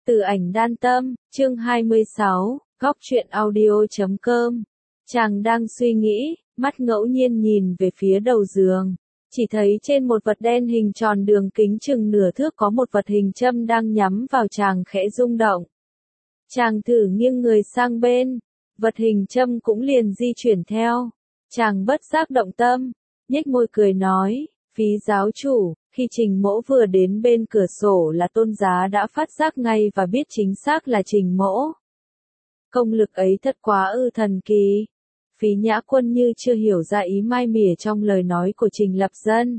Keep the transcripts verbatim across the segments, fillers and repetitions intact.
Từ ảnh đan tâm, chương hai mươi sáu, góc truyện audio chấm com. Chàng đang suy nghĩ, mắt ngẫu nhiên nhìn về phía đầu giường. Chỉ thấy trên một vật đen hình tròn đường kính chừng nửa thước có một vật hình châm đang nhắm vào chàng khẽ rung động. Chàng thử nghiêng người sang bên, vật hình châm cũng liền di chuyển theo. Chàng bất giác động tâm, nhếch môi cười nói, phí giáo chủ, khi Trình Mỗ vừa đến bên cửa sổ là Tôn Giá đã phát giác ngay và biết chính xác là Trình Mỗ. Công lực ấy thật quá ư thần kỳ. Phí Nhã Quân như chưa hiểu ra ý mai mỉa trong lời nói của Trình Lập Dân.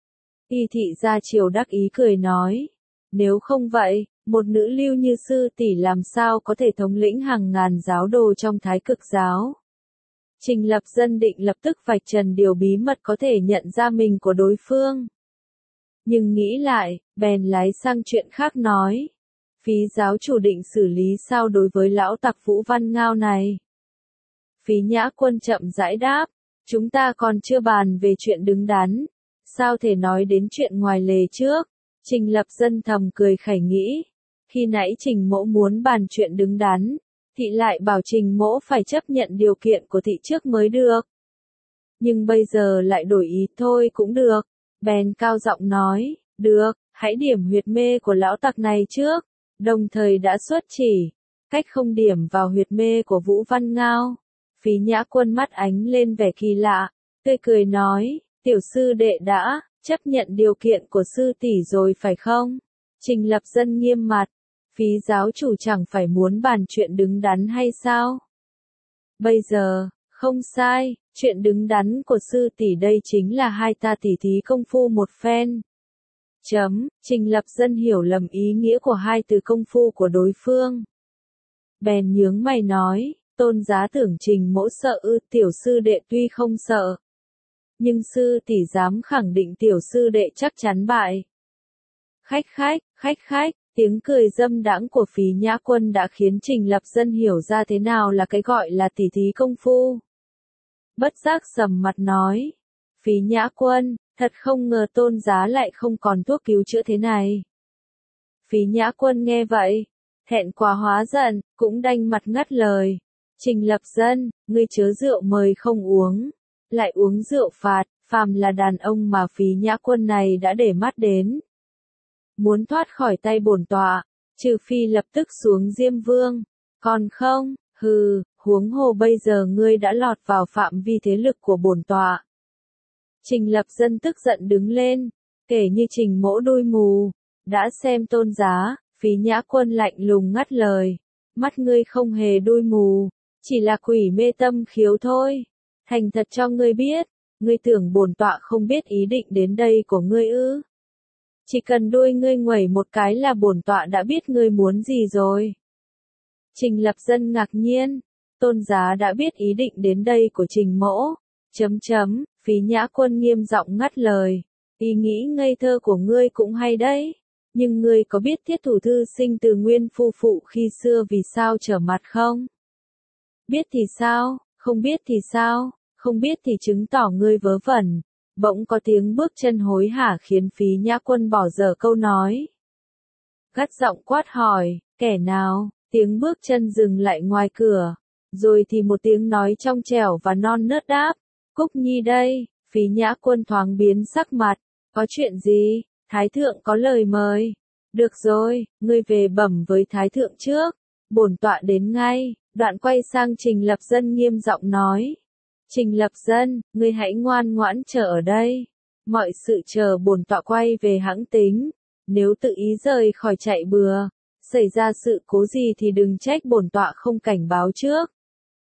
Y thị gia triều đắc ý cười nói, nếu không vậy, một nữ lưu như sư tỷ làm sao có thể thống lĩnh hàng ngàn giáo đồ trong Thái Cực giáo. Trình Lập Dân định lập tức vạch trần điều bí mật có thể nhận ra mình của đối phương. Nhưng nghĩ lại, bèn lái sang chuyện khác nói. Phí giáo chủ định xử lý sao đối với lão tặc Vũ Văn Ngao này? Phí Nhã Quân chậm rãi đáp, chúng ta còn chưa bàn về chuyện đứng đắn, sao thể nói đến chuyện ngoài lề trước? Trình Lập Dân thầm cười khẩy nghĩ, khi nãy Trình Mỗ muốn bàn chuyện đứng đắn, thị lại bảo Trình Mỗ phải chấp nhận điều kiện của thị trước mới được. Nhưng bây giờ lại đổi ý thôi cũng được, bèn cao giọng nói, được, hãy điểm huyệt mê của lão tặc này trước, đồng thời đã xuất chỉ, cách không điểm vào huyệt mê của Vũ Văn Ngao. Phí Nhã Quân mắt ánh lên vẻ kỳ lạ, tươi cười nói, tiểu sư đệ đã chấp nhận điều kiện của sư tỷ rồi phải không? Trình Lập Dân nghiêm mặt, phí giáo chủ chẳng phải muốn bàn chuyện đứng đắn hay sao? Bây giờ, không sai, chuyện đứng đắn của sư tỷ đây chính là hai ta tỉ thí công phu một phen. Chấm, Trình Lập Dân hiểu lầm ý nghĩa của hai từ công phu của đối phương. Bèn nhướng mày nói, Tôn Giá tưởng Trình Mỗ sợ ư? Tiểu sư đệ tuy không sợ, nhưng sư tỷ dám khẳng định tiểu sư đệ chắc chắn bại. Khách khách, khách khách, tiếng cười dâm đãng của Phí Nhã Quân đã khiến Trình Lập Dân hiểu ra thế nào là cái gọi là tỉ thí công phu. Bất giác sầm mặt nói, Phí Nhã Quân, thật không ngờ Tôn Giá lại không còn thuốc cứu chữa thế này. Phí Nhã Quân nghe vậy, thẹn quá hóa giận, cũng đanh mặt ngắt lời. Trình Lập Dân, ngươi chớ rượu mời không uống, lại uống rượu phạt, phàm là đàn ông mà Phí Nhã Quân này đã để mắt đến. Muốn thoát khỏi tay bổn tọa, trừ phi lập tức xuống Diêm Vương, còn không, hừ, huống hồ bây giờ ngươi đã lọt vào phạm vi thế lực của bổn tọa. Trình Lập Dân tức giận đứng lên, kể như Trình Mỗ đuôi mù, đã xem Tôn Giá. Phí Nhã Quân lạnh lùng ngắt lời, mắt ngươi không hề đuôi mù, chỉ là quỷ mê tâm khiếu thôi. Thành thật cho ngươi biết, ngươi tưởng bổn tọa không biết ý định đến đây của ngươi ư? Chỉ cần đuôi ngươi nguẩy một cái là bổn tọa đã biết ngươi muốn gì rồi. Trình Lập Dân ngạc nhiên, Tôn Giá đã biết ý định đến đây của Trình Mỗ. Chấm chấm, Phí Nhã Quân nghiêm giọng ngắt lời, ý nghĩ ngây thơ của ngươi cũng hay đấy. Nhưng ngươi có biết Thiết Thủ thư sinh Từ Nguyên phu phụ khi xưa vì sao trở mặt không? Biết thì sao, không biết thì sao, không biết thì chứng tỏ ngươi vớ vẩn. Bỗng có tiếng bước chân hối hả khiến Phí Nhã Quân bỏ dở câu nói. Gắt giọng quát hỏi, kẻ nào? Tiếng bước chân dừng lại ngoài cửa, rồi thì một tiếng nói trong trẻo và non nớt đáp, Cúc Nhi đây. Phí Nhã Quân thoáng biến sắc mặt, có chuyện gì? Thái thượng có lời mời. Được rồi, ngươi về bẩm với Thái thượng trước, bổn tọa đến ngay. Đoạn quay sang Trình Lập Dân nghiêm giọng nói, Trình Lập Dân, ngươi hãy ngoan ngoãn chờ ở đây, mọi sự chờ bổn tọa quay về hãng tính. Nếu tự ý rời khỏi chạy bừa, xảy ra sự cố gì thì đừng trách bổn tọa không cảnh báo trước.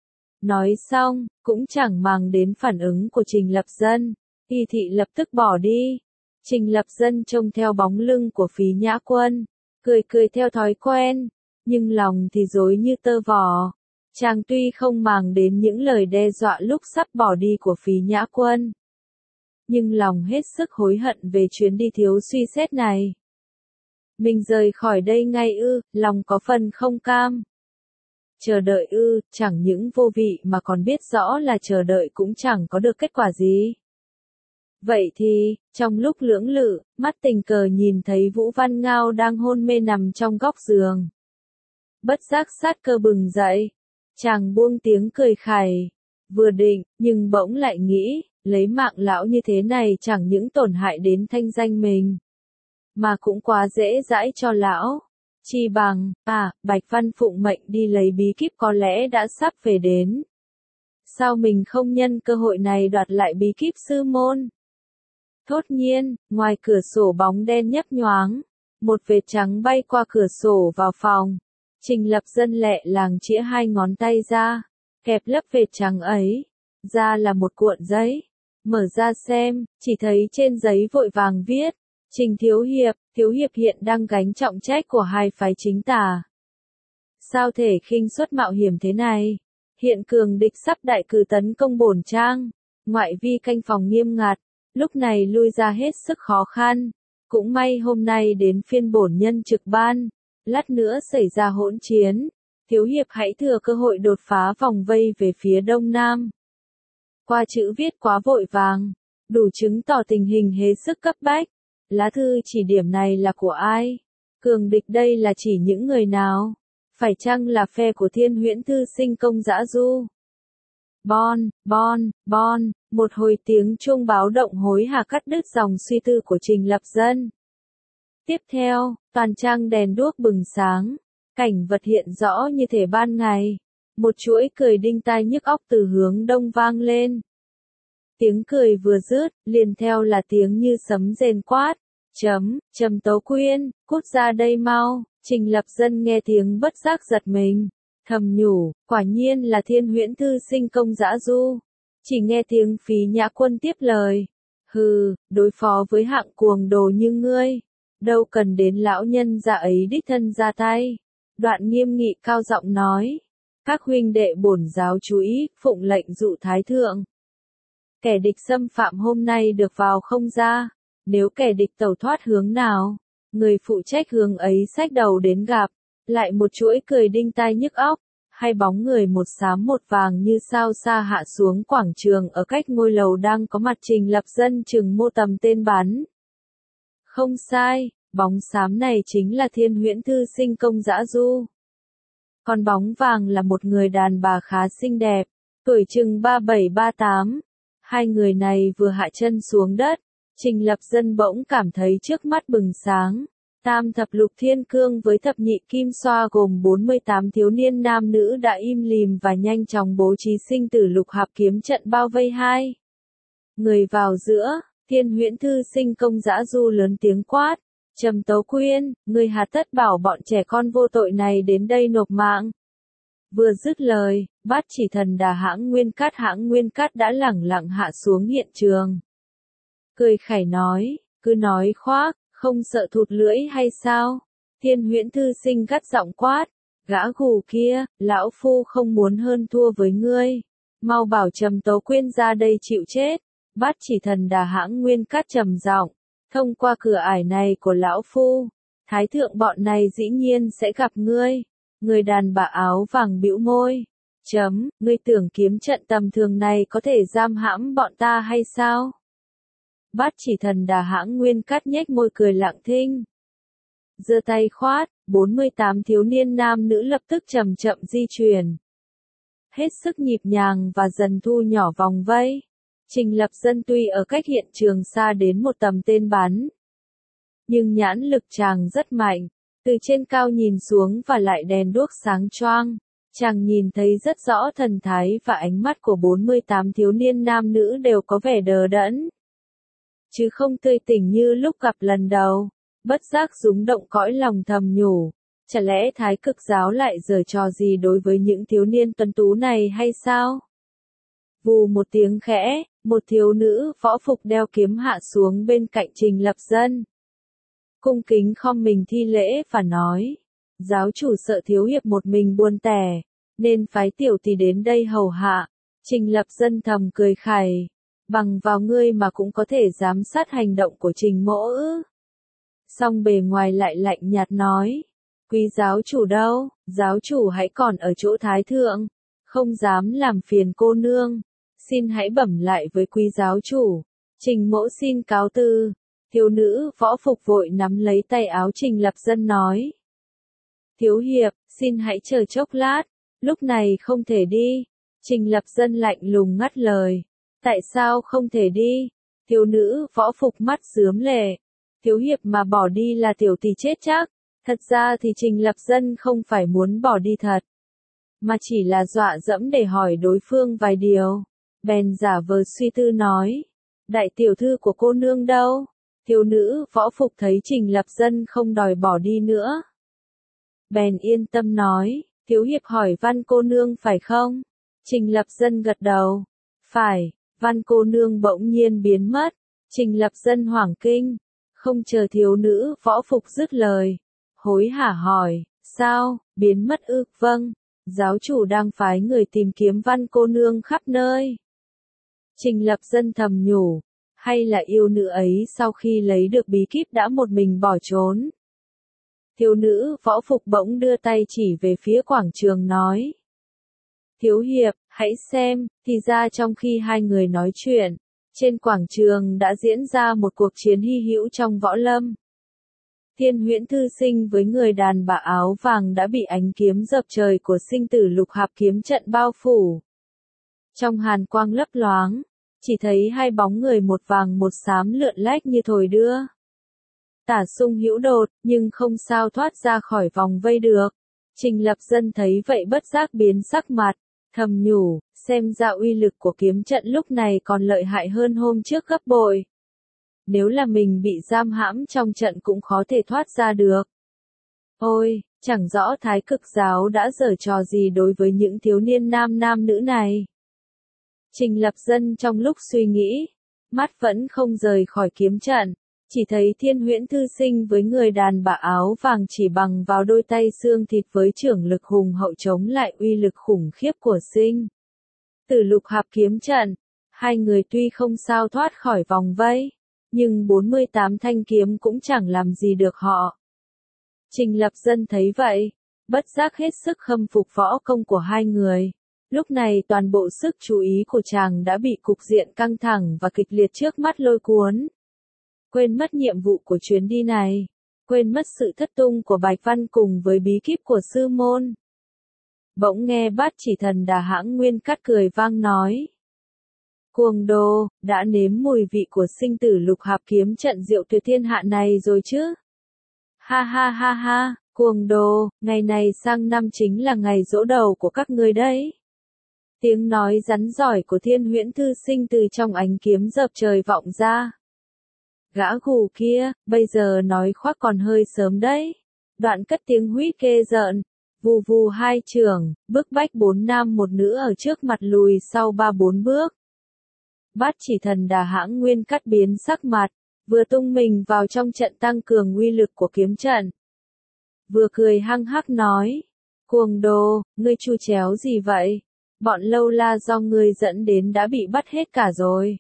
Nói xong, cũng chẳng màng đến phản ứng của Trình Lập Dân, y thị lập tức bỏ đi. Trình Lập Dân trông theo bóng lưng của Phí Nhã Quân, cười cười theo thói quen, nhưng lòng thì rối như tơ vò. Chàng tuy không màng đến những lời đe dọa lúc sắp bỏ đi của Phí Nhã Quân, nhưng lòng hết sức hối hận về chuyến đi thiếu suy xét này. Mình rời khỏi đây ngay ư? Lòng có phần không cam. Chờ đợi ư? Chẳng những vô vị mà còn biết rõ là chờ đợi cũng chẳng có được kết quả gì. Vậy thì, trong lúc lưỡng lự, mắt tình cờ nhìn thấy Vũ Văn Ngao đang hôn mê nằm trong góc giường. bất giác sát cơ bừng dậy. Chàng buông tiếng cười khẩy, vừa định, nhưng bỗng lại nghĩ, lấy mạng lão như thế này chẳng những tổn hại đến thanh danh mình, mà cũng quá dễ dãi cho lão. Chi bằng, à, Bạch Văn phụng mệnh đi lấy bí kíp có lẽ đã sắp về đến. Sao mình không nhân cơ hội này đoạt lại bí kíp sư môn? Thốt nhiên, ngoài cửa sổ bóng đen nhấp nhoáng, một vệt trắng bay qua cửa sổ vào phòng. Trình Lập Dân lẹ làng chĩa hai ngón tay ra, kẹp lấp vệt trắng ấy, ra là một cuộn giấy. Mở ra xem, chỉ thấy trên giấy vội vàng viết, Trình Thiếu Hiệp, Thiếu Hiệp hiện đang gánh trọng trách của hai phái chính tà. Sao thể khinh suất mạo hiểm thế này? Hiện cường địch sắp đại cử tấn công bổn trang, ngoại vi canh phòng nghiêm ngặt, lúc này lui ra hết sức khó khăn. Cũng may hôm nay đến phiên bổn nhân trực ban, lát nữa xảy ra hỗn chiến, Thiếu Hiệp hãy thừa cơ hội đột phá vòng vây về phía đông nam. Qua chữ viết quá vội vàng, đủ chứng tỏ tình hình hết sức cấp bách. Lá thư chỉ điểm này là của ai? Cường địch đây là chỉ những người nào? Phải chăng là phe của Thiên Huyễn Thư Sinh Công Dã Du? Bon, bon, bon, một hồi tiếng chuông báo động hối hả cắt đứt dòng suy tư của Trình Lập Dân. Tiếp theo, toàn trang đèn đuốc bừng sáng, cảnh vật hiện rõ như thể ban ngày. Một chuỗi cười đinh tai nhức óc từ hướng đông vang lên. Tiếng cười vừa dứt, liền theo là tiếng như sấm rền quát. Chấm, Trầm Tấu Quyên, cút ra đây mau. Trình Lập Dân nghe tiếng bất giác giật mình, thầm nhủ, quả nhiên là Thiên Huyễn Thư Sinh Công Dã Du. Chỉ nghe tiếng Phí Nhã Quân tiếp lời. Hừ, đối phó với hạng cuồng đồ như ngươi, đâu cần đến lão nhân già ấy đích thân ra tay. Đoạn nghiêm nghị cao giọng nói. Các huynh đệ bổn giáo chú ý, phụng lệnh dụ thái thượng. Kẻ địch xâm phạm hôm nay được vào không ra, nếu kẻ địch tẩu thoát hướng nào, người phụ trách hướng ấy xách đầu đến gặp. Lại một chuỗi cười đinh tai nhức óc, hai bóng người một xám một vàng như sao xa hạ xuống quảng trường ở cách ngôi lầu đang có mặt Trình Lập Dân chừng mô tầm tên bắn. Không sai, bóng xám này chính là Thiên Huyễn Thư Sinh Công Dã Du. Còn bóng vàng là một người đàn bà khá xinh đẹp, tuổi chừng ba bảy ba tám. Hai người này vừa hạ chân xuống đất, Trình Lập Dân bỗng cảm thấy trước mắt bừng sáng. Tam thập lục thiên cương với thập nhị kim xoa gồm bốn mươi tám thiếu niên nam nữ đã im lìm và nhanh chóng bố trí sinh tử lục hạp kiếm trận bao vây hai người vào giữa. Thiên Huyễn Thư Sinh Công Dã Du lớn tiếng quát. Trầm Tấu Quyên, ngươi hà tất bảo bọn trẻ con vô tội này đến đây nộp mạng. Vừa dứt lời, Bát Chỉ Thần Đà hãng Nguyên Cát hãng Nguyên Cát đã lẳng lặng hạ xuống hiện trường. Cười khẩy nói, cứ nói khoác, không sợ thụt lưỡi hay sao? Thiên Huyễn Thư Sinh gắt giọng quát, gã gù kia, lão phu không muốn hơn thua với ngươi. Mau bảo Trầm Tấu Quyên ra đây chịu chết. Bát Chỉ Thần Đà hãng Nguyên Cát trầm giọng, thông qua cửa ải này của lão phu, thái thượng bọn này dĩ nhiên sẽ gặp ngươi. Người đàn bà áo vàng bĩu môi. Chấm, ngươi tưởng kiếm trận tầm thường này có thể giam hãm bọn ta hay sao? Bát Chỉ Thần Đà hãng Nguyên Cát nhếch môi cười lặng thinh. Giơ tay khoát, bốn mươi tám thiếu niên nam nữ lập tức chậm chậm di chuyển. Hết sức nhịp nhàng và dần thu nhỏ vòng vây. Trình Lập Dân tuy ở cách hiện trường xa đến một tầm tên bắn, nhưng nhãn lực chàng rất mạnh. Từ trên cao nhìn xuống và lại đèn đuốc sáng choang, chàng nhìn thấy rất rõ thần thái và ánh mắt của bốn mươi tám thiếu niên nam nữ đều có vẻ đờ đẫn, chứ không tươi tỉnh như lúc gặp lần đầu. Bất giác rúng động cõi lòng thầm nhủ, chả lẽ Thái Cực giáo lại giở trò gì đối với những thiếu niên tuấn tú này hay sao? Vù một tiếng khẽ, một thiếu nữ võ phục đeo kiếm hạ xuống bên cạnh Trình Lập Dân. Cung kính khom mình thi lễ và nói, giáo chủ sợ thiếu hiệp một mình buôn tẻ, nên phái tiểu tỷ đến đây hầu hạ. Trình Lập Dân thầm cười khẩy, bằng vào ngươi mà cũng có thể giám sát hành động của Trình mỗ ư? Song bề ngoài lại lạnh nhạt nói, quý giáo chủ đâu, giáo chủ hãy còn ở chỗ thái thượng, không dám làm phiền cô nương, xin hãy bẩm lại với quý giáo chủ. Trình mỗ xin cáo từ. Thiếu nữ võ phục vội nắm lấy tay áo Trình Lập Dân nói. Thiếu hiệp, xin hãy chờ chốc lát, lúc này không thể đi. Trình Lập Dân lạnh lùng ngắt lời. Tại sao không thể đi? Thiếu nữ võ phục mắt rướm lệ. Thiếu hiệp mà bỏ đi là tiểu tỷ chết chắc. Thật ra thì Trình Lập Dân không phải muốn bỏ đi thật, mà chỉ là dọa dẫm để hỏi đối phương vài điều. Bèn giả vờ suy tư nói. Đại tiểu thư của cô nương đâu? Thiếu nữ võ phục thấy Trình Lập Dân không đòi bỏ đi nữa, bèn yên tâm nói. Thiếu hiệp hỏi Văn cô nương phải không? Trình Lập Dân gật đầu. Phải. Văn cô nương bỗng nhiên biến mất. Trình Lập Dân hoảng kinh. Không chờ thiếu nữ võ phục dứt lời, hối hả hỏi. Sao, biến mất ư? Vâng, giáo chủ đang phái người tìm kiếm Văn cô nương khắp nơi. Trình Lập Dân thầm nhủ. Hay là yêu nữ ấy sau khi lấy được bí kíp đã một mình bỏ trốn? Thiếu nữ võ phục bỗng đưa tay chỉ về phía quảng trường nói. Thiếu hiệp, hãy xem, thì ra trong khi hai người nói chuyện, trên quảng trường đã diễn ra một cuộc chiến hy hữu trong võ lâm. Thiên Huyễn Thư Sinh với người đàn bà áo vàng đã bị ánh kiếm dập trời của sinh tử lục hạp kiếm trận bao phủ. Trong hàn quang lấp loáng, chỉ thấy hai bóng người một vàng một xám lượn lách như thổi đưa. Tả sung hữu đột, nhưng không sao thoát ra khỏi vòng vây được. Trình Lập Dân thấy vậy bất giác biến sắc mặt, thầm nhủ, xem ra uy lực của kiếm trận lúc này còn lợi hại hơn hôm trước gấp bội. Nếu là mình bị giam hãm trong trận cũng khó thể thoát ra được. Ôi, chẳng rõ Thái Cực giáo đã giở trò gì đối với những thiếu niên nam nam nữ này. Trình Lập Dân trong lúc suy nghĩ, mắt vẫn không rời khỏi kiếm trận, chỉ thấy Thiên Huyễn Thư Sinh với người đàn bà áo vàng chỉ bằng vào đôi tay xương thịt với trưởng lực hùng hậu chống lại uy lực khủng khiếp của sinh tử lục hạp kiếm trận. Hai người tuy không sao thoát khỏi vòng vây, nhưng bốn mươi tám thanh kiếm cũng chẳng làm gì được họ. Trình Lập Dân thấy vậy, bất giác hết sức khâm phục võ công của hai người. Lúc này toàn bộ sức chú ý của chàng đã bị cục diện căng thẳng và kịch liệt trước mắt lôi cuốn. Quên mất nhiệm vụ của chuyến đi này, quên mất sự thất tung của Bạch Văn cùng với bí kíp của sư môn. Bỗng nghe Bát Chỉ Thần Đà Hãng Nguyên Cắt cười vang nói. Cuồng đồ, đã nếm mùi vị của sinh tử lục hạp kiếm trận diệu tuyệt thiên hạ này rồi chứ? Ha ha ha ha, cuồng đồ, ngày này sang năm chính là ngày giỗ đầu của các ngươi đấy. Tiếng nói rắn giỏi của Thiên Huyễn Thư Sinh từ trong ánh kiếm dập trời vọng ra. Gã gù kia, bây giờ nói khoác còn hơi sớm đấy. Đoạn cất tiếng huýt kê rợn, vù vù hai trường, bức bách bốn nam một nữ ở trước mặt lùi sau ba bốn bước. Bát Chỉ Thần Đà Hãng Nguyên Cắt biến sắc mặt, vừa tung mình vào trong trận tăng cường uy lực của kiếm trận. Vừa cười hăng hắc nói, cuồng đồ, ngươi chu chéo gì vậy? Bọn lâu la do ngươi dẫn đến đã bị bắt hết cả rồi.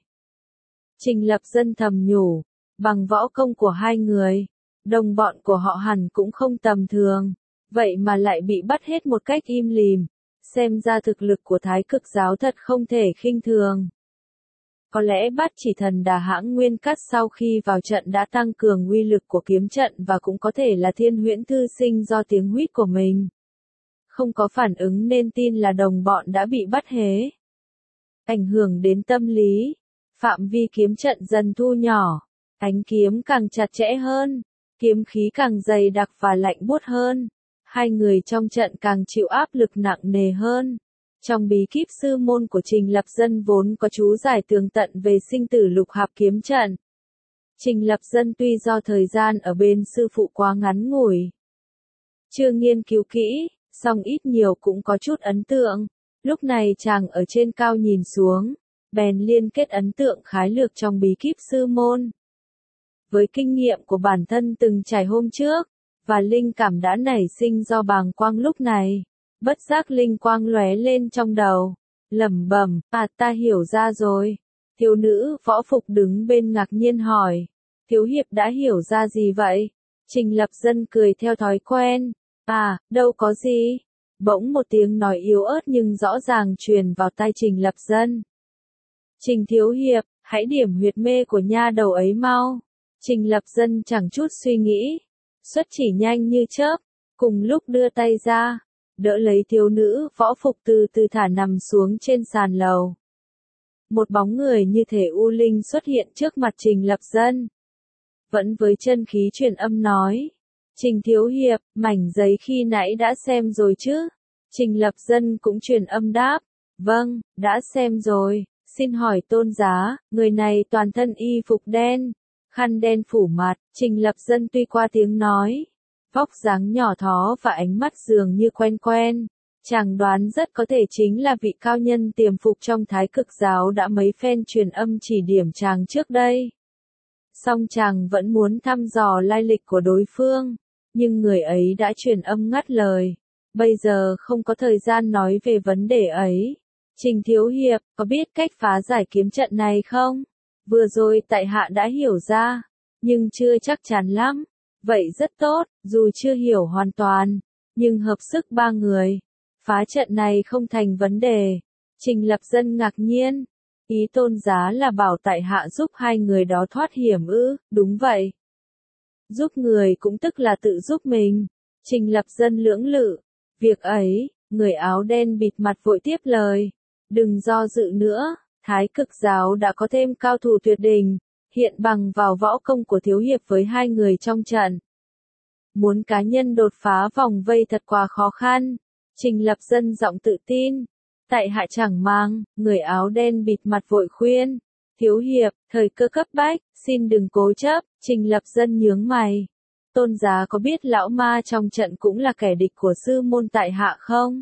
Trình Lập Dân thầm nhủ, bằng võ công của hai người, đồng bọn của họ hẳn cũng không tầm thường, vậy mà lại bị bắt hết một cách im lìm, xem ra thực lực của Thái Cực giáo thật không thể khinh thường. Có lẽ Bát Chỉ Thần Đà Hãng Nguyên Cắt sau khi vào trận đã tăng cường uy lực của kiếm trận và cũng có thể là Thiên Huyễn Thư Sinh do tiếng huýt của mình không có phản ứng nên tin là đồng bọn đã bị bắt hế. Ảnh hưởng đến tâm lý, phạm vi kiếm trận dần thu nhỏ, ánh kiếm càng chặt chẽ hơn, kiếm khí càng dày đặc và lạnh buốt hơn, hai người trong trận càng chịu áp lực nặng nề hơn. Trong bí kíp sư môn của Trình Lập Dân vốn có chú giải tường tận về sinh tử lục hạp kiếm trận. Trình Lập Dân tuy do thời gian ở bên sư phụ quá ngắn ngủi, chưa nghiên cứu kỹ, song ít nhiều cũng có chút ấn tượng. Lúc này chàng ở trên cao nhìn xuống, bèn liên kết ấn tượng khái lược trong bí kíp sư môn. Với kinh nghiệm của bản thân từng trải hôm trước, và linh cảm đã nảy sinh do bàng quang lúc này, bất giác linh quang lóe lên trong đầu, lẩm bẩm, à ta hiểu ra rồi. Thiếu nữ võ phục đứng bên ngạc nhiên hỏi, thiếu hiệp đã hiểu ra gì vậy? Trình Lập Dân cười theo thói quen, à, đâu có gì. Bỗng một tiếng nói yếu ớt nhưng rõ ràng truyền vào tai Trình Lập Dân. Trình thiếu hiệp, hãy điểm huyệt mê của nha đầu ấy mau. Trình Lập Dân chẳng chút suy nghĩ, xuất chỉ nhanh như chớp, cùng lúc đưa tay ra, đỡ lấy thiếu nữ võ phục từ từ thả nằm xuống trên sàn lầu. Một bóng người như thể u linh xuất hiện trước mặt Trình Lập Dân. Vẫn với chân khí truyền âm nói. Trình thiếu hiệp, mảnh giấy khi nãy đã xem rồi chứ? Trình Lập Dân cũng truyền âm đáp. Vâng, đã xem rồi, xin hỏi tôn giá, người này toàn thân y phục đen, khăn đen phủ mặt. Trình Lập Dân tuy qua tiếng nói, vóc dáng nhỏ thó và ánh mắt dường như quen quen. Chàng đoán rất có thể chính là vị cao nhân tiềm phục trong Thái Cực giáo đã mấy phen truyền âm chỉ điểm chàng trước đây. Song chàng vẫn muốn thăm dò lai lịch của đối phương, nhưng người ấy đã truyền âm ngắt lời. Bây giờ không có thời gian nói về vấn đề ấy. Trình thiếu hiệp, có biết cách phá giải kiếm trận này không? Vừa rồi tại hạ đã hiểu ra, nhưng chưa chắc chắn lắm. Vậy rất tốt, dù chưa hiểu hoàn toàn, nhưng hợp sức ba người, phá trận này không thành vấn đề. Trình Lập Dân ngạc nhiên. Ý tôn giá là bảo tại hạ giúp hai người đó thoát hiểm ư? Đúng vậy. Giúp người cũng tức là tự giúp mình. Trình Lập Dân lưỡng lự. Việc ấy, người áo đen bịt mặt vội tiếp lời. Đừng do dự nữa, Thái Cực giáo đã có thêm cao thủ tuyệt đỉnh, hiện bằng vào võ công của thiếu hiệp với hai người trong trận. Muốn cá nhân đột phá vòng vây thật quá khó khăn. Trình Lập Dân giọng tự tin. Tại hạ chẳng mang, người áo đen bịt mặt vội khuyên. Thiếu hiệp, thời cơ cấp bách, xin đừng cố chấp. Trình Lập Dân nhướng mày. Tôn giá có biết lão ma trong trận cũng là kẻ địch của sư môn tại hạ không?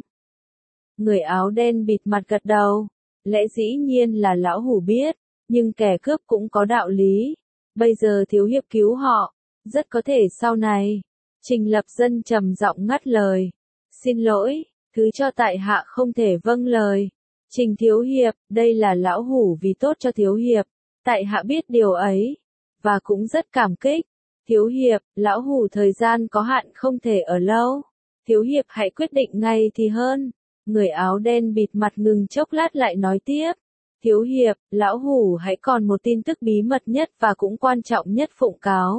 Người áo đen bịt mặt gật đầu. Lẽ dĩ nhiên là lão hủ biết, nhưng kẻ cướp cũng có đạo lý. Bây giờ thiếu hiệp cứu họ, rất có thể sau này. Trình Lập Dân trầm giọng ngắt lời. Xin lỗi, thứ cho tại hạ không thể vâng lời. Trình thiếu hiệp, đây là lão hủ vì tốt cho thiếu hiệp. Tại hạ biết điều ấy, và cũng rất cảm kích. Thiếu hiệp, lão hủ thời gian có hạn không thể ở lâu. Thiếu hiệp hãy quyết định ngay thì hơn. Người áo đen bịt mặt ngừng chốc lát lại nói tiếp. Thiếu hiệp, lão hủ hãy còn một tin tức bí mật nhất và cũng quan trọng nhất phụng cáo.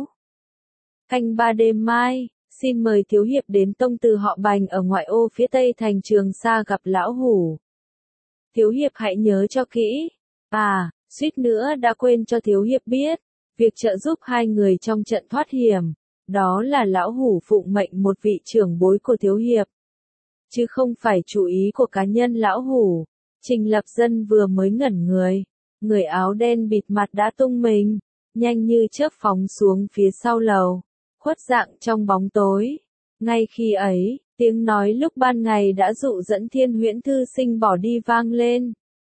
Canh ba đêm mai, xin mời thiếu hiệp đến tông từ họ Bành ở ngoại ô phía tây thành Trường Sa gặp lão hủ. Thiếu hiệp hãy nhớ cho kỹ. À, suýt nữa đã quên cho thiếu hiệp biết. Việc trợ giúp hai người trong trận thoát hiểm, đó là lão hủ phụng mệnh một vị trưởng bối của thiếu hiệp, chứ không phải chủ ý của cá nhân lão hủ. Trình Lập Dân vừa mới ngẩn người, người áo đen bịt mặt đã tung mình, nhanh như chớp phóng xuống phía sau lầu, khuất dạng trong bóng tối. Ngay khi ấy, tiếng nói lúc ban ngày đã dụ dẫn Thiên Huyễn thư sinh bỏ đi vang lên.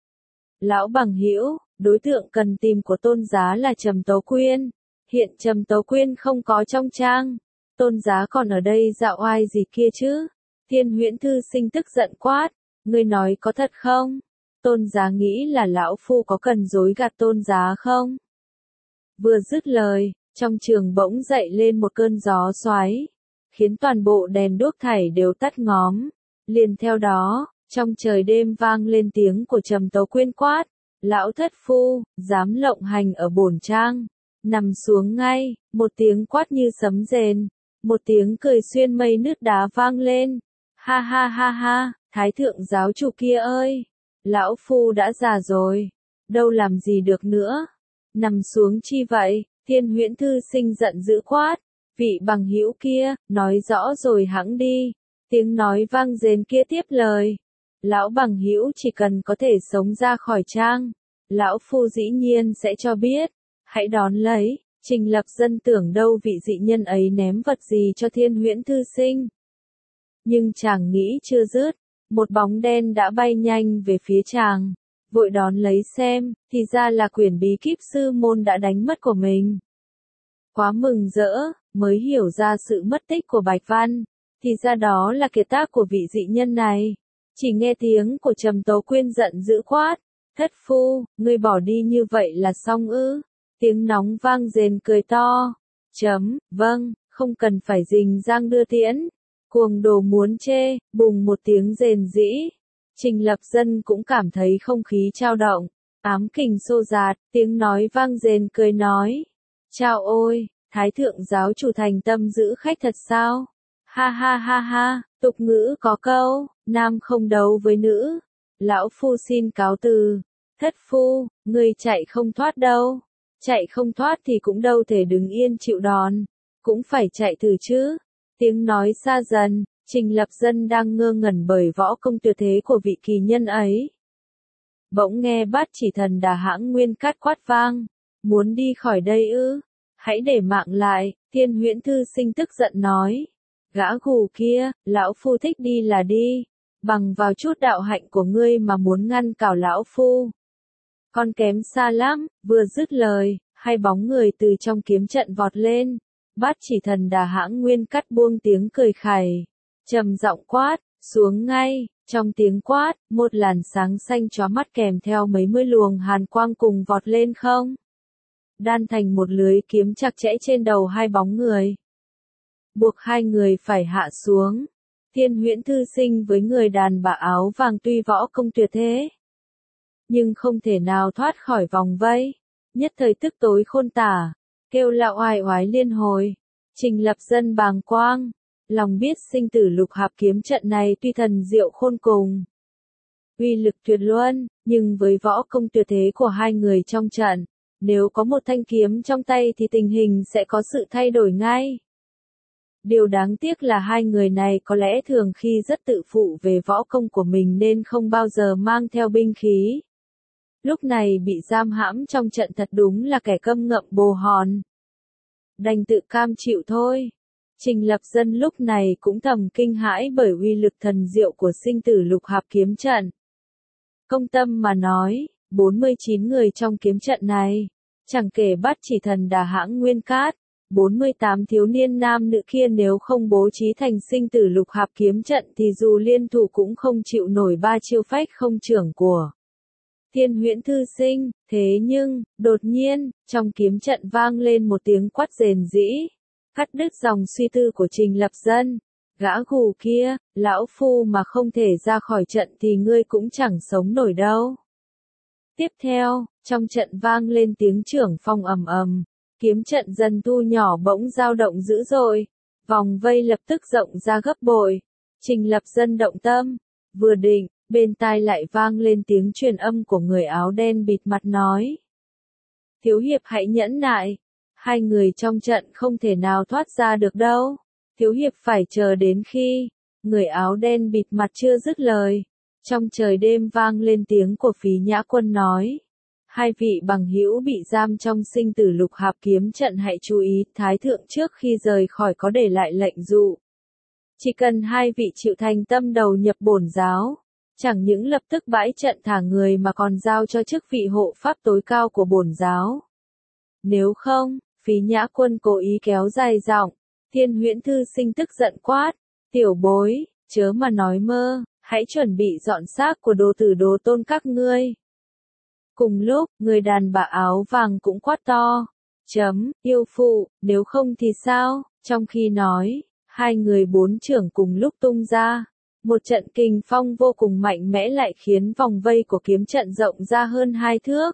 Lão bằng hữu, đối tượng cần tìm của tôn giá là Trầm Tấu Quyên. Hiện Trầm Tấu Quyên không có trong trang. Tôn giá còn ở đây dạo oai gì kia chứ? Thiên Huyễn thư sinh tức giận quát. Ngươi nói có thật không? Tôn giá nghĩ là lão phu có cần dối gạt tôn giá không? Vừa dứt lời, trong trường bỗng dậy lên một cơn gió xoáy, khiến toàn bộ đèn đuốc thảy đều tắt ngóm. Liền theo đó, trong trời đêm vang lên tiếng của Trầm Tấu Quyên quát. Lão thất phu, dám lộng hành ở bổn trang, nằm xuống ngay. Một tiếng quát như sấm rền, một tiếng cười xuyên mây nứt đá vang lên. Ha ha ha ha, thái thượng giáo chủ kia ơi, lão phu đã già rồi, đâu làm gì được nữa. Nằm xuống chi vậy? Thiên Huyễn thư sinh giận dữ quát. Vị bằng hữu kia, nói rõ rồi hẵng đi. Tiếng nói vang rền kia tiếp lời. Lão bằng hữu chỉ cần có thể sống ra khỏi trang, lão phu dĩ nhiên sẽ cho biết. Hãy đón lấy. Trình Lập Dân tưởng đâu vị dị nhân ấy ném vật gì cho Thiên Huyễn thư sinh. Nhưng chàng nghĩ chưa dứt, một bóng đen đã bay nhanh về phía chàng, vội đón lấy xem, thì ra là quyển bí kíp sư môn đã đánh mất của mình. Quá mừng rỡ, mới hiểu ra sự mất tích của Bạch Văn, thì ra đó là kiệt tác của vị dị nhân này. Chỉ nghe tiếng của Trầm Tấu Quyên giận dữ quát. Thất phu, ngươi bỏ đi như vậy là xong ư? Tiếng nóng vang rền cười to. Chấm, vâng, không cần phải rình rang đưa tiễn. Cuồng đồ muốn chê, bùng một tiếng rền rĩ. Trình Lập Dân cũng cảm thấy không khí trao động, ám kình xô dạt, tiếng nói vang rền cười nói. Chao ôi, thái thượng giáo chủ thành tâm giữ khách thật sao? Ha ha ha ha, tục ngữ có câu, nam không đấu với nữ. Lão phu xin cáo từ. Thất phu, người chạy không thoát đâu. Chạy không thoát thì cũng đâu thể đứng yên chịu đòn. Cũng phải chạy thử chứ. Tiếng nói xa dần, Trình Lập Dân đang ngơ ngẩn bởi võ công tuyệt thế của vị kỳ nhân ấy. Bỗng nghe Bát Chỉ Thần Đà Hãng Nguyên Cát quát vang. Muốn đi khỏi đây ư? Hãy để mạng lại, Thiên Huyễn Thư Sinh tức giận nói. Gã gù kia, lão phu thích đi là đi. Bằng vào chút đạo hạnh của ngươi mà muốn ngăn cản lão phu. Còn kém xa lắm, vừa dứt lời, hai bóng người từ trong kiếm trận vọt lên. Bát Chỉ Thần Đà Hãng Nguyên Cát buông tiếng cười khẩy, trầm giọng quát, xuống ngay. Trong tiếng quát, một làn sáng xanh chói mắt kèm theo mấy mươi luồng hàn quang cùng vọt lên không. Đan thành một lưới kiếm chặt chẽ trên đầu hai bóng người. Buộc hai người phải hạ xuống. Thiên Huyễn Thư Sinh với người đàn bà áo vàng tuy võ công tuyệt thế, nhưng không thể nào thoát khỏi vòng vây. Nhất thời tức tối khôn tả, kêu la oai oái liên hồi. Trình Lập Dân bàng quang, lòng biết sinh tử lục hạp kiếm trận này tuy thần diệu khôn cùng, uy lực tuyệt luân, nhưng với võ công tuyệt thế của hai người trong trận, nếu có một thanh kiếm trong tay thì tình hình sẽ có sự thay đổi ngay. Điều đáng tiếc là hai người này có lẽ thường khi rất tự phụ về võ công của mình nên không bao giờ mang theo binh khí. Lúc này bị giam hãm trong trận thật đúng là kẻ câm ngậm bồ hòn. Đành tự cam chịu thôi. Trình Lập Dân lúc này cũng thầm kinh hãi bởi uy lực thần diệu của sinh tử lục hạp kiếm trận. Công tâm mà nói, bốn mươi chín người trong kiếm trận này, chẳng kể Bát Chỉ Thần Đà Hãng Nguyên Cát, bốn mươi tám thiếu niên nam nữ kia nếu không bố trí thành sinh tử lục hạp kiếm trận thì dù liên thủ cũng không chịu nổi ba chiêu phách không trưởng của Thiên Huyễn Thư Sinh. Thế nhưng, đột nhiên, trong kiếm trận vang lên một tiếng quát rền rĩ, cắt đứt dòng suy tư của Trình Lập Dân. Gã gù kia, lão phu mà không thể ra khỏi trận thì ngươi cũng chẳng sống nổi đâu. Tiếp theo, trong trận vang lên tiếng trưởng phong ầm ầm, kiếm trận dần thu nhỏ bỗng dao động dữ dội, vòng vây lập tức rộng ra gấp bội. Trình Lập Dân động tâm, vừa định, bên tai lại vang lên tiếng truyền âm của người áo đen bịt mặt nói. Thiếu hiệp hãy nhẫn nại, hai người trong trận không thể nào thoát ra được đâu. Thiếu hiệp phải chờ đến khi, người áo đen bịt mặt chưa dứt lời. Trong trời đêm vang lên tiếng của Phí Nhã Quân nói. Hai vị bằng hữu bị giam trong sinh tử lục hạp kiếm trận hãy chú ý, Thái thượng trước khi rời khỏi có để lại lệnh dụ. Chỉ cần hai vị chịu thành tâm đầu nhập bổn giáo, chẳng những lập tức bãi trận thả người mà còn giao cho chức vị hộ pháp tối cao của bổn giáo. Nếu không, Phí Nhã Quân cố ý kéo dài giọng. Thiên Huyễn Thư Sinh tức giận quát, tiểu bối, chớ mà nói mơ, hãy chuẩn bị dọn xác của đồ tử đồ tôn các ngươi. Cùng lúc, người đàn bà áo vàng cũng quát to, chấm, yêu phụ, nếu không thì sao? Trong khi nói, hai người bốn trưởng cùng lúc tung ra. Một trận kình phong vô cùng mạnh mẽ lại khiến vòng vây của kiếm trận rộng ra hơn hai thước.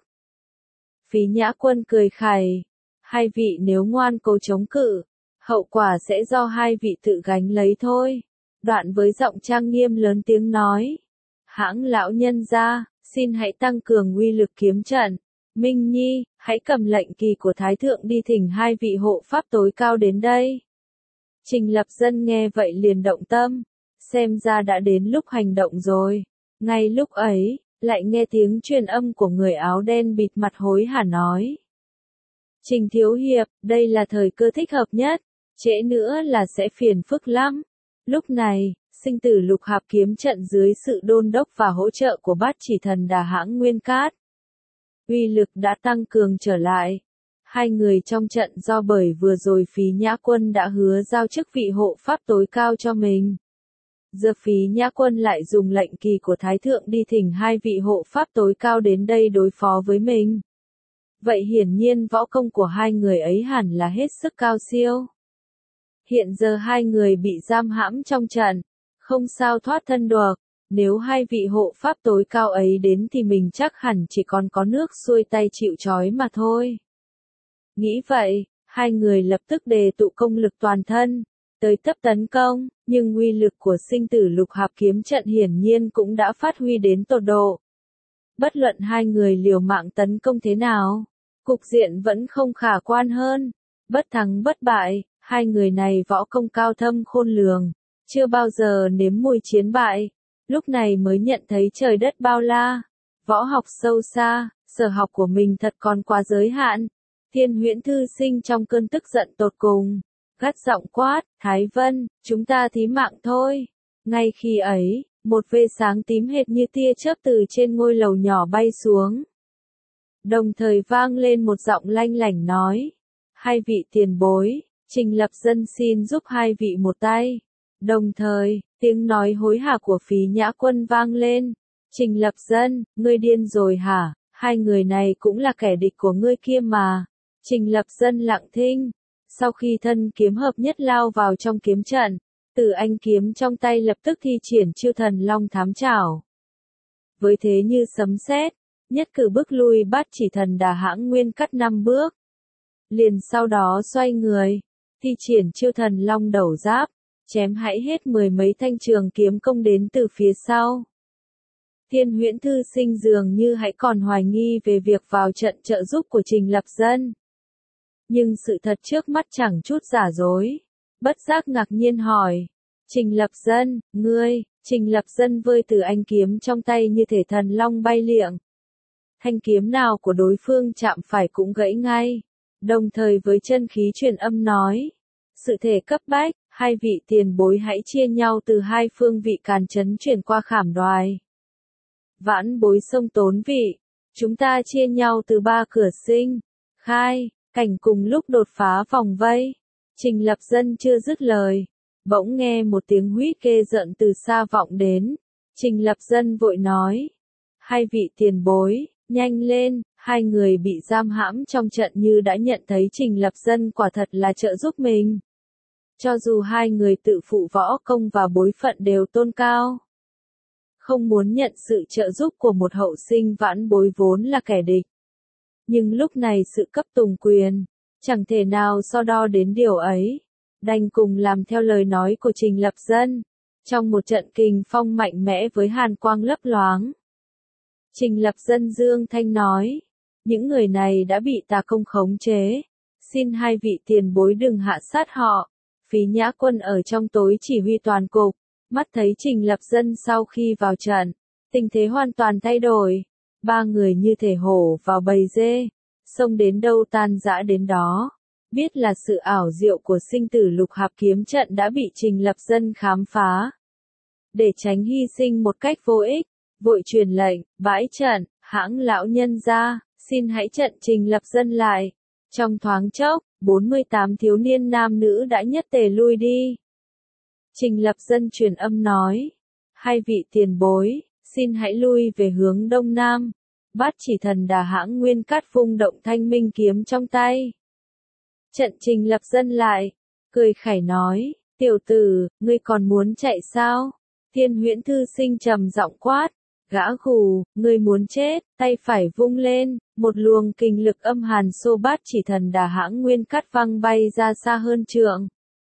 Phí Nhã Quân cười khẩy, hai vị nếu ngoan cố chống cự, hậu quả sẽ do hai vị tự gánh lấy thôi. Đoạn với giọng trang nghiêm lớn tiếng nói, hãng lão nhân gia, xin hãy tăng cường uy lực kiếm trận. Minh Nhi, hãy cầm lệnh kỳ của Thái thượng đi thỉnh hai vị hộ pháp tối cao đến đây. Trình Lập Dân nghe vậy liền động tâm, xem ra đã đến lúc hành động rồi. Ngay lúc ấy, lại nghe tiếng truyền âm của người áo đen bịt mặt hối hả nói. Trình thiếu hiệp, đây là thời cơ thích hợp nhất, trễ nữa là sẽ phiền phức lắm. Lúc này, sinh tử lục hạp kiếm trận dưới sự đôn đốc và hỗ trợ của Bát Chỉ Thần Đà Hãng Nguyên Cát, uy lực đã tăng cường trở lại. Hai người trong trận do bởi vừa rồi Phí Nhã Quân đã hứa giao chức vị hộ pháp tối cao cho mình. Giờ Phí Nhã Quân lại dùng lệnh kỳ của Thái thượng đi thỉnh hai vị hộ pháp tối cao đến đây đối phó với mình. Vậy hiển nhiên võ công của hai người ấy hẳn là hết sức cao siêu. Hiện giờ hai người bị giam hãm trong trận, không sao thoát thân được. Nếu hai vị hộ pháp tối cao ấy đến thì mình chắc hẳn chỉ còn có nước xuôi tay chịu trói mà thôi. Nghĩ vậy, hai người lập tức đề tụ công lực toàn thân, tới tấp tấn công, nhưng uy lực của sinh tử lục hạp kiếm trận hiển nhiên cũng đã phát huy đến tột độ. Bất luận hai người liều mạng tấn công thế nào, cục diện vẫn không khả quan hơn. Bất thắng bất bại, hai người này võ công cao thâm khôn lường, chưa bao giờ nếm mùi chiến bại, lúc này mới nhận thấy trời đất bao la, võ học sâu xa, sở học của mình thật còn quá giới hạn. Thiên Huyễn Thư Sinh trong cơn tức giận tột cùng, gắt giọng quát, Thái Vân, chúng ta thí mạng thôi. Ngay khi ấy, một vệt sáng tím hệt như tia chớp từ trên ngôi lầu nhỏ bay xuống. Đồng thời vang lên một giọng lanh lảnh nói, hai vị tiền bối, Trình Lập Dân xin giúp hai vị một tay. Đồng thời, tiếng nói hối hả của Phí Nhã Quân vang lên, Trình Lập Dân, ngươi điên rồi hả, hai người này cũng là kẻ địch của ngươi kia mà. Trình Lập Dân lặng thinh, sau khi thân kiếm hợp nhất lao vào trong kiếm trận, Từ Anh kiếm trong tay lập tức thi triển chiêu thần long thám chảo. Với thế như sấm sét, nhất cử bước lui Bát Chỉ Thần Đà Hãng Nguyên Cắt năm bước. Liền sau đó xoay người, thi triển chiêu thần long đầu giáp, chém hãy hết mười mấy thanh trường kiếm công đến từ phía sau. Thiên Huyễn Thư Sinh dường như hãy còn hoài nghi về việc vào trận trợ giúp của Trình Lập Dân. Nhưng sự thật trước mắt chẳng chút giả dối. Bất giác ngạc nhiên hỏi, Trình Lập Dân, ngươi, Trình Lập Dân vơi Từ Anh kiếm trong tay như thể thần long bay liệng. Thanh kiếm nào của đối phương chạm phải cũng gãy ngay, đồng thời với chân khí truyền âm nói, sự thể cấp bách, hai vị tiền bối hãy chia nhau từ hai phương vị càn chấn chuyển qua khảm đoài. Vãn bối sông tốn vị, chúng ta chia nhau từ ba cửa sinh, khai, cảnh cùng lúc đột phá vòng vây. Trình Lập Dân chưa dứt lời, bỗng nghe một tiếng huýt kê giận từ xa vọng đến. Trình Lập Dân vội nói, hai vị tiền bối, nhanh lên, hai người bị giam hãm trong trận như đã nhận thấy Trình Lập Dân quả thật là trợ giúp mình. Cho dù hai người tự phụ võ công và bối phận đều tôn cao, không muốn nhận sự trợ giúp của một hậu sinh vãn bối vốn là kẻ địch. Nhưng lúc này sự cấp tùng quyền, chẳng thể nào so đo đến điều ấy, đành cùng làm theo lời nói của Trình Lập Dân, trong một trận kình phong mạnh mẽ với hàn quang lấp loáng. Trình Lập Dân dương thanh nói, những người này đã bị tà công khống chế, xin hai vị tiền bối đừng hạ sát họ. Phí Nhã Quân ở trong tối chỉ huy toàn cục, mắt thấy Trình Lập Dân sau khi vào trận, tình thế hoàn toàn thay đổi, ba người như thể hổ vào bầy dê, xông đến đâu tan rã đến đó. Biết là sự ảo diệu của sinh tử lục hạp kiếm trận đã bị Trình Lập Dân khám phá. Để tránh hy sinh một cách vô ích, vội truyền lệnh, bãi trận, hãng lão nhân ra, xin hãy trận Trình Lập Dân lại. Trong thoáng chốc, bốn mươi tám thiếu niên nam nữ đã nhất tề lui đi. Trình Lập Dân truyền âm nói, hai vị tiền bối, xin hãy lui về hướng đông nam. Bát Chỉ Thần Đà Hãng Nguyên Cát vung động thanh minh kiếm trong tay. Trận Trình Lập Dân lại, cười khẩy nói, tiểu tử, ngươi còn muốn chạy sao? Thiên Huyễn Thư Sinh trầm giọng quát, gã gù, ngươi muốn chết, tay phải vung lên, một luồng kình lực âm hàn xô Bát Chỉ Thần Đà Hãng Nguyên Cát văng bay ra xa hơn trượng.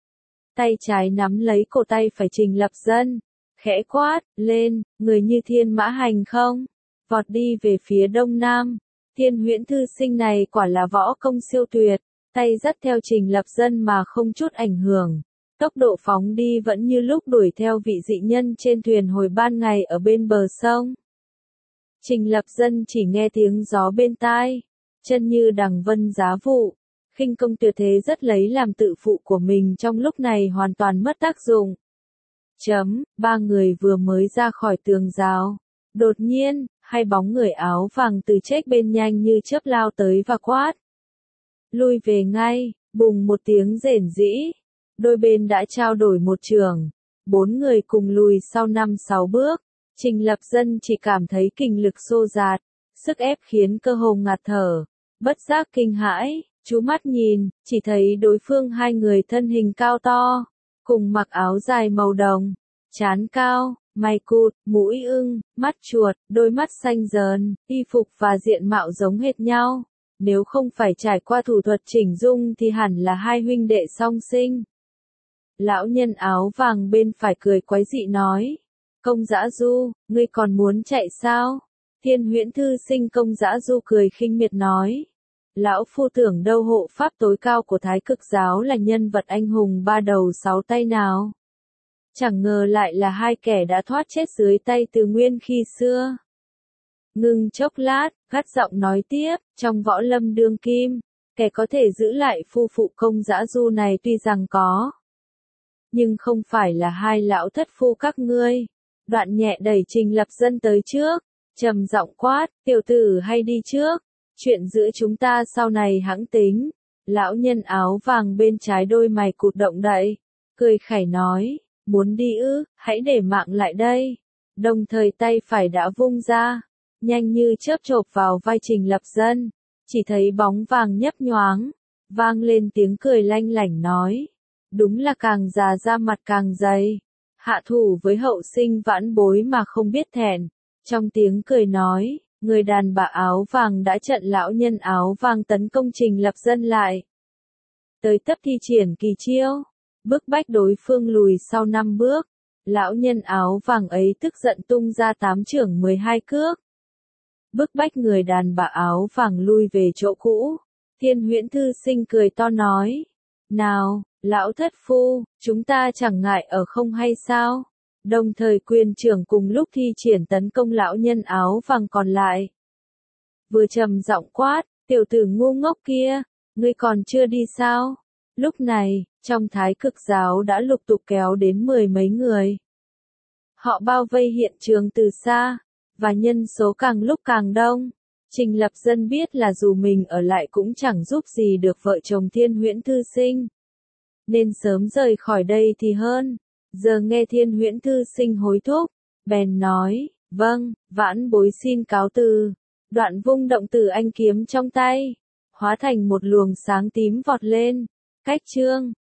Tay trái nắm lấy cổ tay phải Trình Lập Dân, khẽ quát, lên, người như thiên mã hành không? Vọt đi về phía đông nam. Thiên Huyễn Thư Sinh này quả là võ công siêu tuyệt, tay dắt theo Trình Lập Dân mà không chút ảnh hưởng. Tốc độ phóng đi vẫn như lúc đuổi theo vị dị nhân trên thuyền hồi ban ngày ở bên bờ sông. Trình Lập Dân chỉ nghe tiếng gió bên tai, chân như đằng vân giá vụ, khinh công tuyệt thế rất lấy làm tự phụ của mình trong lúc này hoàn toàn mất tác dụng. Chấm, ba người vừa mới ra khỏi tường rào. Đột nhiên, hai bóng người áo vàng từ chết bên nhanh như chớp lao tới và quát. Lui về ngay, bùng một tiếng rền rĩ. Đôi bên đã trao đổi một trường. Bốn người cùng lùi sau năm sáu bước. Trình Lập Dân chỉ cảm thấy kình lực xô dạt, sức ép khiến cơ hồ ngạt thở. Bất giác kinh hãi, chú mắt nhìn, chỉ thấy đối phương hai người thân hình cao to, cùng mặc áo dài màu đồng, trán cao, mày cụt, mũi ưng, mắt chuột, đôi mắt xanh dờn, y phục và diện mạo giống hệt nhau. Nếu không phải trải qua thủ thuật chỉnh dung thì hẳn là hai huynh đệ song sinh. Lão nhân áo vàng bên phải cười quái dị nói. Công Dã Du, ngươi còn muốn chạy sao? Thiên Huyễn Thư Sinh Công Dã Du cười khinh miệt nói. Lão phu tưởng đâu hộ pháp tối cao của Thái Cực giáo là nhân vật anh hùng ba đầu sáu tay nào. Chẳng ngờ lại là hai kẻ đã thoát chết dưới tay Từ Nguyên khi xưa. Ngưng chốc lát, gắt giọng nói tiếp, trong võ lâm đương kim, kẻ có thể giữ lại phu phụ Công Dã Du này tuy rằng có. Nhưng không phải là hai lão thất phu các ngươi. Đoạn nhẹ đẩy Trình Lập Dân tới trước, trầm giọng quát, tiểu tử hay đi trước, chuyện giữa chúng ta sau này hẵng tính. Lão nhân áo vàng bên trái đôi mày cụt động đậy, cười khẩy nói, muốn đi ư, hãy để mạng lại đây. Đồng thời tay phải đã vung ra, nhanh như chớp chộp vào vai Trình Lập Dân, chỉ thấy bóng vàng nhấp nhoáng, vang lên tiếng cười lanh lảnh nói, đúng là càng già da mặt càng dày. Hạ thủ với hậu sinh vãn bối mà không biết thẹn. Trong tiếng cười nói, người đàn bà áo vàng đã chặn lão nhân áo vàng tấn công Trình Lập Dân lại. Tới tấp thi triển kỳ chiêu, bức bách đối phương lùi sau năm bước. Lão nhân áo vàng ấy tức giận tung ra tám chưởng mười hai cước. Bức bách người đàn bà áo vàng lui về chỗ cũ. Thiên Huyễn Thư Sinh cười to nói. Nào, lão thất phu, chúng ta chẳng ngại ở không hay sao? Đồng thời quyền trưởng cùng lúc thi triển tấn công lão nhân áo vàng còn lại. Vừa trầm giọng quát, tiểu tử ngu ngốc kia, ngươi còn chưa đi sao? Lúc này, trong Thái Cực giáo đã lục tục kéo đến mười mấy người. Họ bao vây hiện trường từ xa, và nhân số càng lúc càng đông. Trình Lập Dân biết là dù mình ở lại cũng chẳng giúp gì được vợ chồng Thiên Huyễn Thư Sinh. Nên sớm rời khỏi đây thì hơn. Giờ nghe Thiên Huyễn Thư Sinh hối thúc, bèn nói, vâng, vãn bối xin cáo từ. Đoạn vung động tử anh kiếm trong tay, hóa thành một luồng sáng tím vọt lên, cách chương.